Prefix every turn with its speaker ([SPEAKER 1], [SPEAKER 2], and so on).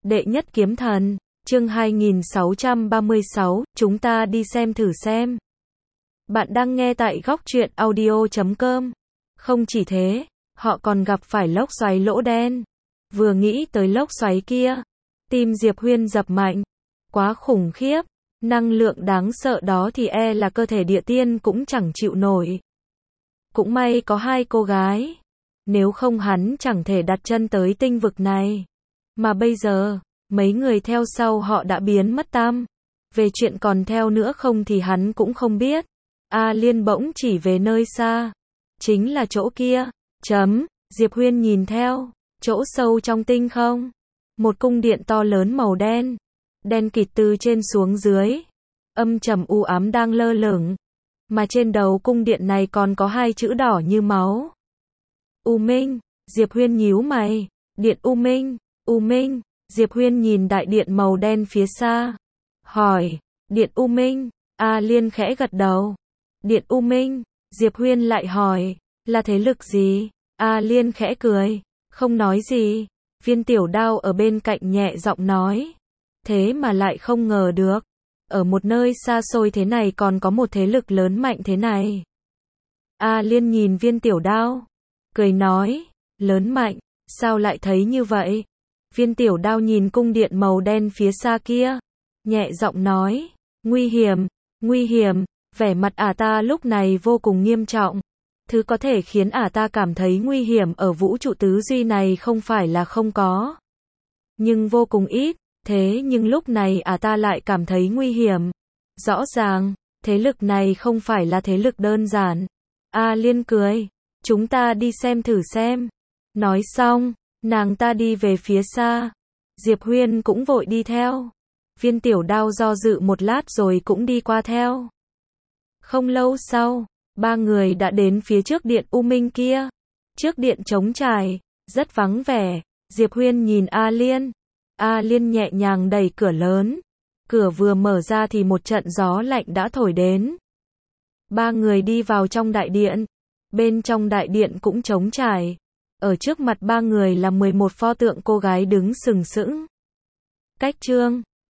[SPEAKER 1] Đệ nhất kiếm thần, chương 2636, chúng ta đi xem thử xem. Bạn đang nghe tại góc truyện audio.com. Không chỉ thế, họ còn gặp phải lốc xoáy lỗ đen. Vừa nghĩ tới lốc xoáy kia, tim Diệp Huyên dập mạnh. Quá khủng khiếp, năng lượng đáng sợ đó thì e là cơ thể địa tiên cũng chẳng chịu nổi. Cũng may có hai cô gái, nếu không hắn chẳng thể đặt chân tới tinh vực này. Mà bây giờ, mấy người theo sau họ đã biến mất tăm. Về chuyện còn theo nữa không thì hắn cũng không biết. A Liên bỗng chỉ về nơi xa. Chính là chỗ kia. Diệp Huyên nhìn theo. Chỗ sâu trong tinh không. Một cung điện to lớn màu đen. Đen kịt từ trên xuống dưới. Âm trầm u ám đang lơ lửng. Mà trên đầu cung điện này còn có hai chữ đỏ như máu. U Minh. Diệp Huyên nhíu mày. Điện U Minh. U Minh. Diệp Huyên nhìn đại điện màu đen phía xa. Hỏi. Điện U Minh. A Liên khẽ gật đầu. Điện U Minh. Diệp Huyên lại hỏi. Là thế lực gì? A Liên khẽ cười. Không nói gì. Viên Tiểu Đao ở bên cạnh nhẹ giọng nói. Thế mà lại không ngờ được. Ở một nơi xa xôi thế này còn có một thế lực lớn mạnh thế này. A Liên nhìn Viên Tiểu Đao. Cười nói. Lớn mạnh. Sao lại thấy như vậy? Viên Tiểu Đao nhìn cung điện màu đen phía xa kia. Nhẹ giọng nói. Nguy hiểm. Nguy hiểm. Vẻ mặt ta lúc này vô cùng nghiêm trọng. Thứ có thể khiến ta cảm thấy nguy hiểm ở vũ trụ tứ duy này không phải là không có. Nhưng vô cùng ít. Thế nhưng lúc này ta lại cảm thấy nguy hiểm. Rõ ràng, thế lực này không phải là thế lực đơn giản. A Liên cười. Chúng ta đi xem thử xem. Nói xong, nàng ta đi về phía xa. Diệp Huyên cũng vội đi theo. Viên Tiểu Đao do dự một lát rồi cũng đi qua theo. Không lâu sau, ba người đã đến phía trước điện U Minh kia. Trước điện trống trải, rất vắng vẻ. Diệp Huyên nhìn A Liên. A Liên nhẹ nhàng đẩy cửa lớn. Cửa vừa mở ra thì một trận gió lạnh đã thổi đến. Ba người đi vào trong đại điện. Bên trong đại điện cũng trống trải. Ở trước mặt ba người là 11 pho tượng cô gái đứng sừng sững. Cách chương